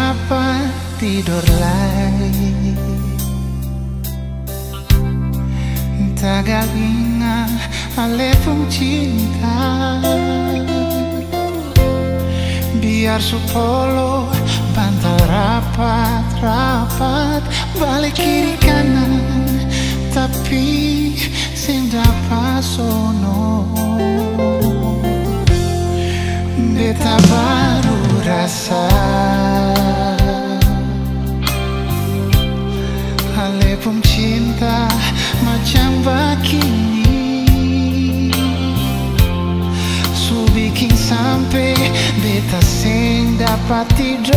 dapat tidur lagi. Tagal ingat ale pun cinta, biar supolo bantal rapat-rapat, balik kiri kanan tapi sing dapat sono. Beta baru rasa ale pun cinta macam begini, su bikin sampai beta sing dapat tidur